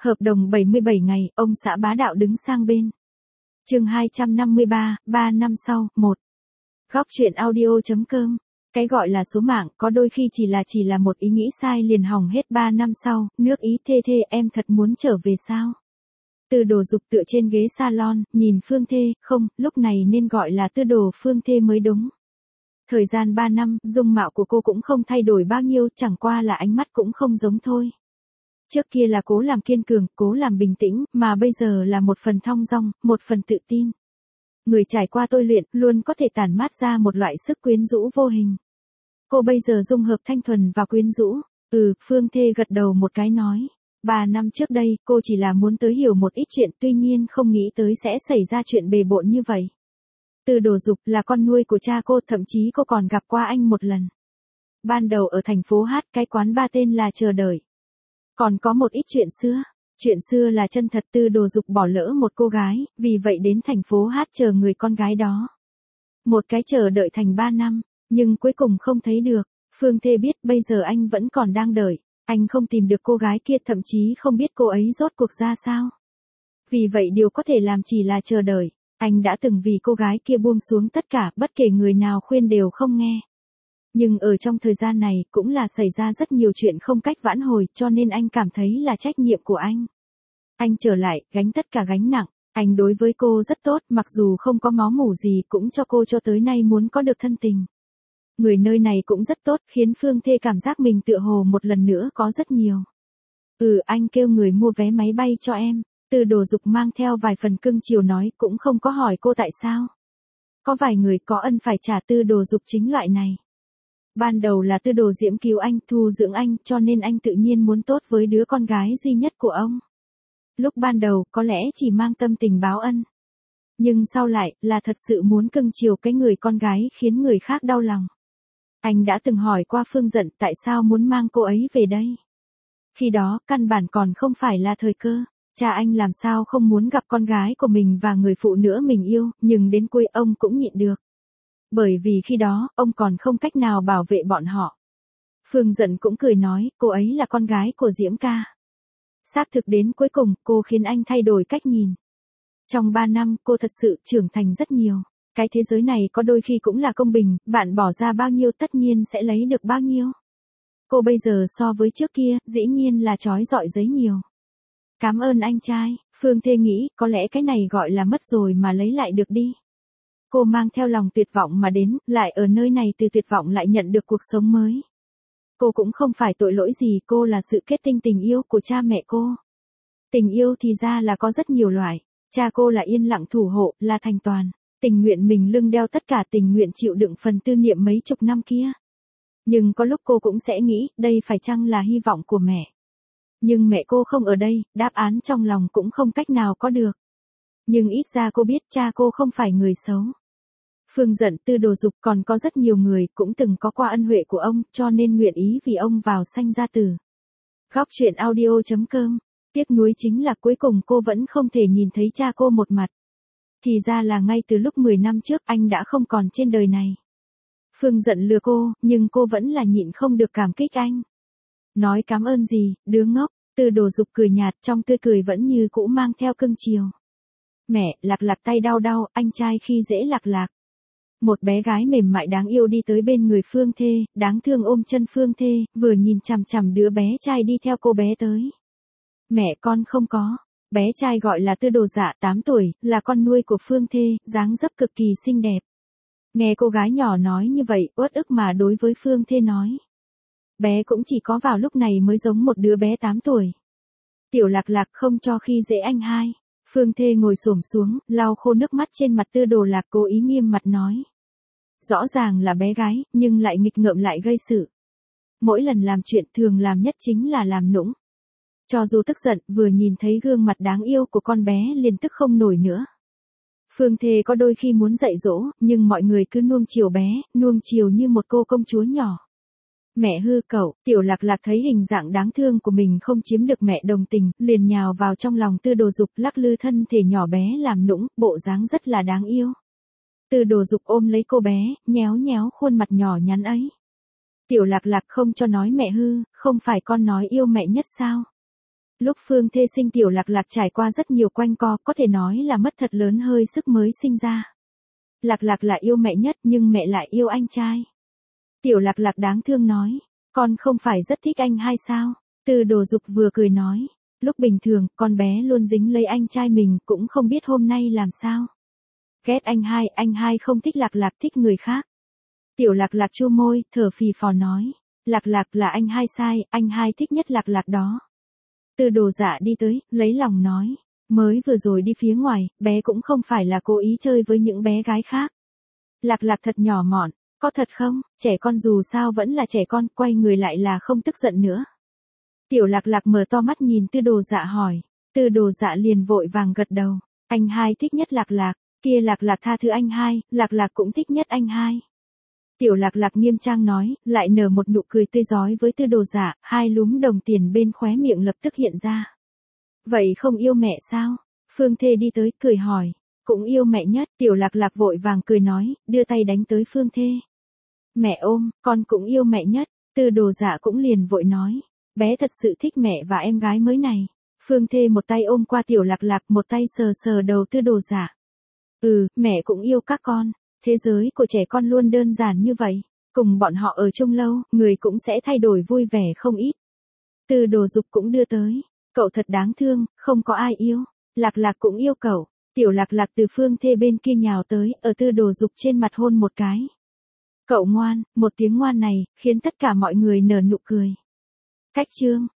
Hợp đồng 77 ngày, ông xã bá đạo đứng sang bên. Chương 253, 3 năm sau, 1. Góc truyện audio.com. Cái gọi là số mạng có đôi khi chỉ là một ý nghĩ sai liền hỏng hết 3 năm sau, nước Ý thê em thật muốn trở về sao? Tư Đồ Dục tựa trên ghế salon, nhìn Phương Thê, không, lúc này nên gọi là Tư Đồ Phương Thê mới đúng. Thời gian 3 năm, dung mạo của cô cũng không thay đổi bao nhiêu, chẳng qua là ánh mắt cũng không giống thôi. Trước kia là cố làm kiên cường, cố làm bình tĩnh, mà bây giờ là một phần thong dong, một phần tự tin. Người trải qua tôi luyện, luôn có thể tản mát ra một loại sức quyến rũ vô hình. Cô bây giờ dung hợp thanh thuần và quyến rũ. Phương Thê gật đầu một cái nói. 3 năm trước đây, cô chỉ là muốn tới hiểu một ít chuyện, tuy nhiên không nghĩ tới sẽ xảy ra chuyện bề bộn như vậy. Tư Đồ Dục là con nuôi của cha cô, thậm chí cô còn gặp qua anh một lần. Ban đầu ở thành phố Hát, cái quán bar tên là Chờ Đợi. Còn có một ít chuyện xưa. Chuyện xưa là chân thật. Tư Đồ Dục bỏ lỡ một cô gái, vì vậy đến thành phố Hát chờ người con gái đó. Một cái chờ đợi thành 3 năm, nhưng cuối cùng không thấy được. Phương Thê biết bây giờ anh vẫn còn đang đợi. Anh không tìm được cô gái kia, thậm chí không biết cô ấy rốt cuộc ra sao. Vì vậy điều có thể làm chỉ là chờ đợi. Anh đã từng vì cô gái kia buông xuống tất cả, bất kể người nào khuyên đều không nghe. Nhưng ở trong thời gian này cũng là xảy ra rất nhiều chuyện không cách vãn hồi, cho nên anh cảm thấy là trách nhiệm của anh. Anh trở lại, gánh tất cả gánh nặng. Anh đối với cô rất tốt, mặc dù không có máu mủ gì cũng cho cô cho tới nay muốn có được thân tình. Người nơi này cũng rất tốt, khiến Phương Thê cảm giác mình tựa hồ một lần nữa có rất nhiều. Anh kêu người mua vé máy bay cho em. Tư Đồ Dục mang theo vài phần cưng chiều nói, cũng không có hỏi cô tại sao. Có vài người có ân phải trả. Tư Đồ Dục chính loại này. Ban đầu là Tư Đồ Diễm cứu anh, thu dưỡng anh, cho nên anh tự nhiên muốn tốt với đứa con gái duy nhất của ông. Lúc ban đầu, có lẽ chỉ mang tâm tình báo ân. Nhưng sau lại, là thật sự muốn cưng chiều cái người con gái khiến người khác đau lòng. Anh đã từng hỏi qua Phương Dận tại sao muốn mang cô ấy về đây. Khi đó, căn bản còn không phải là thời cơ. Cha anh làm sao không muốn gặp con gái của mình và người phụ nữ mình yêu, nhưng đến cuối ông cũng nhịn được. Bởi vì khi đó, ông còn không cách nào bảo vệ bọn họ. Phương Dận cũng cười nói, cô ấy là con gái của Diễm ca. Xác thực đến cuối cùng, cô khiến anh thay đổi cách nhìn. Trong 3 năm, cô thật sự trưởng thành rất nhiều. Cái thế giới này có đôi khi cũng là công bình, bạn bỏ ra bao nhiêu tất nhiên sẽ lấy được bao nhiêu. Cô bây giờ so với trước kia, dĩ nhiên là chói rọi giấy nhiều. Cảm ơn anh trai. Phương Thê nghĩ, có lẽ cái này gọi là mất rồi mà lấy lại được đi. Cô mang theo lòng tuyệt vọng mà đến, lại ở nơi này từ tuyệt vọng lại nhận được cuộc sống mới. Cô cũng không phải tội lỗi gì, cô là sự kết tinh tình yêu của cha mẹ cô. Tình yêu thì ra là có rất nhiều loại. Cha cô là yên lặng thủ hộ, là thành toàn. Tình nguyện mình lưng đeo tất cả, tình nguyện chịu đựng phần tư niệm mấy chục năm kia. Nhưng có lúc cô cũng sẽ nghĩ, đây phải chăng là hy vọng của mẹ. Nhưng mẹ cô không ở đây, đáp án trong lòng cũng không cách nào có được. Nhưng ít ra cô biết cha cô không phải người xấu. Phương Dận, Tư Đồ Dục còn có rất nhiều người cũng từng có qua ân huệ của ông, cho nên nguyện ý vì ông vào sanh ra tử. Góc truyện audio.com. Tiếc nuối chính là cuối cùng cô vẫn không thể nhìn thấy cha cô một mặt. Thì ra là ngay từ lúc 10 năm trước anh đã không còn trên đời này. Phương Dận lừa cô, nhưng cô vẫn là nhịn không được cảm kích anh. Nói cảm ơn gì, đứa ngốc. Tư Đồ Dục cười nhạt, trong tươi cười vẫn như cũ mang theo cưng chiều. Mẹ, lạc lạc tay đau đau, anh trai khi dễ lạc lạc. Một bé gái mềm mại đáng yêu đi tới bên người Phương Thê, đáng thương ôm chân Phương Thê, vừa nhìn chằm chằm đứa bé trai đi theo cô bé tới. Mẹ con không có. Bé trai gọi là Tư Đồ Dạ, 8 tuổi, là con nuôi của Phương Thê, dáng dấp cực kỳ xinh đẹp. Nghe cô gái nhỏ nói như vậy, uất ức mà đối với Phương Thê nói. Bé cũng chỉ có vào lúc này mới giống một đứa bé 8 tuổi. Tiểu lạc lạc không cho khi dễ anh hai. Phương Thê ngồi xổm xuống, lau khô nước mắt trên mặt Tư Đồ Lạc, cố ý nghiêm mặt nói. Rõ ràng là bé gái, nhưng lại nghịch ngợm lại gây sự. Mỗi lần làm chuyện thường làm nhất chính là làm nũng. Cho dù tức giận, vừa nhìn thấy gương mặt đáng yêu của con bé liền tức không nổi nữa. Phương Thê có đôi khi muốn dạy dỗ, nhưng mọi người cứ nuông chiều bé, nuông chiều như một cô công chúa nhỏ. Mẹ hư cậu, Tiểu Lạc Lạc thấy hình dạng đáng thương của mình không chiếm được mẹ đồng tình, liền nhào vào trong lòng Tư Đồ Dục, lắc lư thân thể nhỏ bé làm nũng, bộ dáng rất là đáng yêu. Tư Đồ Dục ôm lấy cô bé, nhéo nhéo khuôn mặt nhỏ nhắn ấy. Tiểu Lạc Lạc không cho nói mẹ hư, không phải con nói yêu mẹ nhất sao? Lúc Phương Thê sinh Tiểu Lạc Lạc trải qua rất nhiều quanh co, có thể nói là mất thật lớn hơi sức mới sinh ra. Lạc Lạc là yêu mẹ nhất nhưng mẹ lại yêu anh trai. Tiểu Lạc Lạc đáng thương nói, con không phải rất thích anh hai sao? Tư Đồ Dục vừa cười nói, lúc bình thường con bé luôn dính lấy anh trai mình, cũng không biết hôm nay làm sao. Ghét anh hai không thích Lạc Lạc, thích người khác. Tiểu Lạc Lạc chu môi, thở phì phò nói, Lạc Lạc là anh hai sai, anh hai thích nhất Lạc Lạc đó. Tư Đồ Dạ đi tới, lấy lòng nói, mới vừa rồi đi phía ngoài, bé cũng không phải là cố ý chơi với những bé gái khác. Lạc Lạc thật nhỏ mọn, có thật không? Trẻ con dù sao vẫn là trẻ con, quay người lại là không tức giận nữa. Tiểu Lạc Lạc mở to mắt nhìn Tư Đồ Dạ hỏi, Tư Đồ Dạ liền vội vàng gật đầu, anh hai thích nhất Lạc Lạc, kia Lạc Lạc tha thứ anh hai, Lạc Lạc cũng thích nhất anh hai. Tiểu Lạc Lạc nghiêm trang nói, lại nở một nụ cười tươi rói với Tư Đồ Dạ, hai lúm đồng tiền bên khóe miệng lập tức hiện ra. Vậy không yêu mẹ sao? Phương Thê đi tới, cười hỏi, cũng yêu mẹ nhất. Tiểu Lạc Lạc vội vàng cười nói, đưa tay đánh tới Phương Thê. Mẹ ôm, con cũng yêu mẹ nhất. Tư Đồ Dạ cũng liền vội nói, bé thật sự thích mẹ và em gái mới này. Phương Thê một tay ôm qua Tiểu Lạc Lạc, một tay sờ sờ đầu Tư Đồ Dạ. Mẹ cũng yêu các con. Thế giới của trẻ con luôn đơn giản như vậy. Cùng bọn họ ở chung lâu, người cũng sẽ thay đổi vui vẻ không ít. Tư Đồ Dục cũng đưa tới. Cậu thật đáng thương, không có ai yêu. Lạc Lạc cũng yêu cậu. Tiểu Lạc Lạc từ Phương Thê bên kia nhào tới, ở Tư Đồ Dục trên mặt hôn một cái. Cậu ngoan, một tiếng ngoan này, khiến tất cả mọi người nở nụ cười. Cách chương.